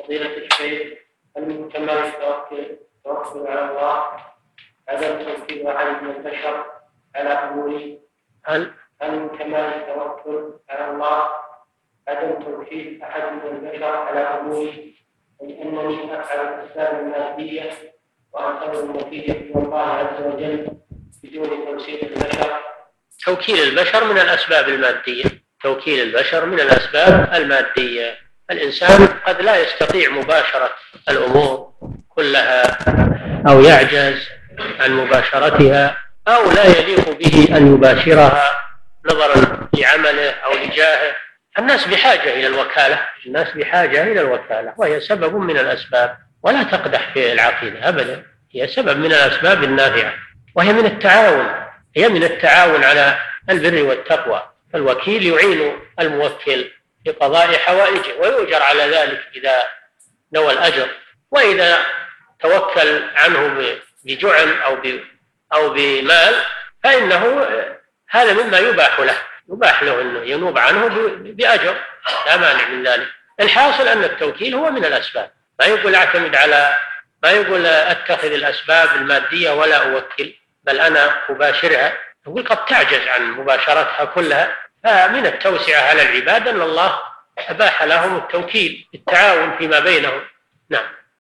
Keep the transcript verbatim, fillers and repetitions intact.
فضيلة الشيخ، هل من كمال التوكل التوكل على الله عدم توكيل أحد من البشر على أموره؟ هل هل من كمال التوكل على الله عدم توكيل أحد من البشر على أموره، لأنني أفعل الأسباب المادية وأنتظر النتيجة من الله عز وجل بدون توسيع البشر؟ توكيل البشر من الأسباب المادية توكيل البشر من الأسباب المادية الإنسان قد لا يستطيع مباشرة الأمور كلها أو يعجز عن مباشرتها أو لا يليق به أن يباشرها نظرا لعمله أو لجاهه. الناس بحاجة إلى الوكالة الناس بحاجة إلى الوكالة وهي سبب من الأسباب، ولا تقدح في العقيدة أبدا، هي سبب من الأسباب النافعة، وهي من التعاون هي من التعاون على البر والتقوى. الوكيل يعين الموكل لقضاء حوائجه ويؤجر على ذلك إذا نوى الأجر، وإذا توكل عنه بجعل أو أو بمال فإنه هذا مما يباح له يباح له أنه ينوب عنه بأجر، لا مانع من ذلك. الحاصل أن التوكيل هو من الأسباب، ما يقول أعتمد على ما يقول أتخذ الأسباب المادية ولا أوكل بل أنا أباشرها، يقول قد تعجز عن مباشرتها كلها. فمن التوسعة على العباد أن الله أباح لهم التوكيل بالتعاون فيما بينهم. نعم.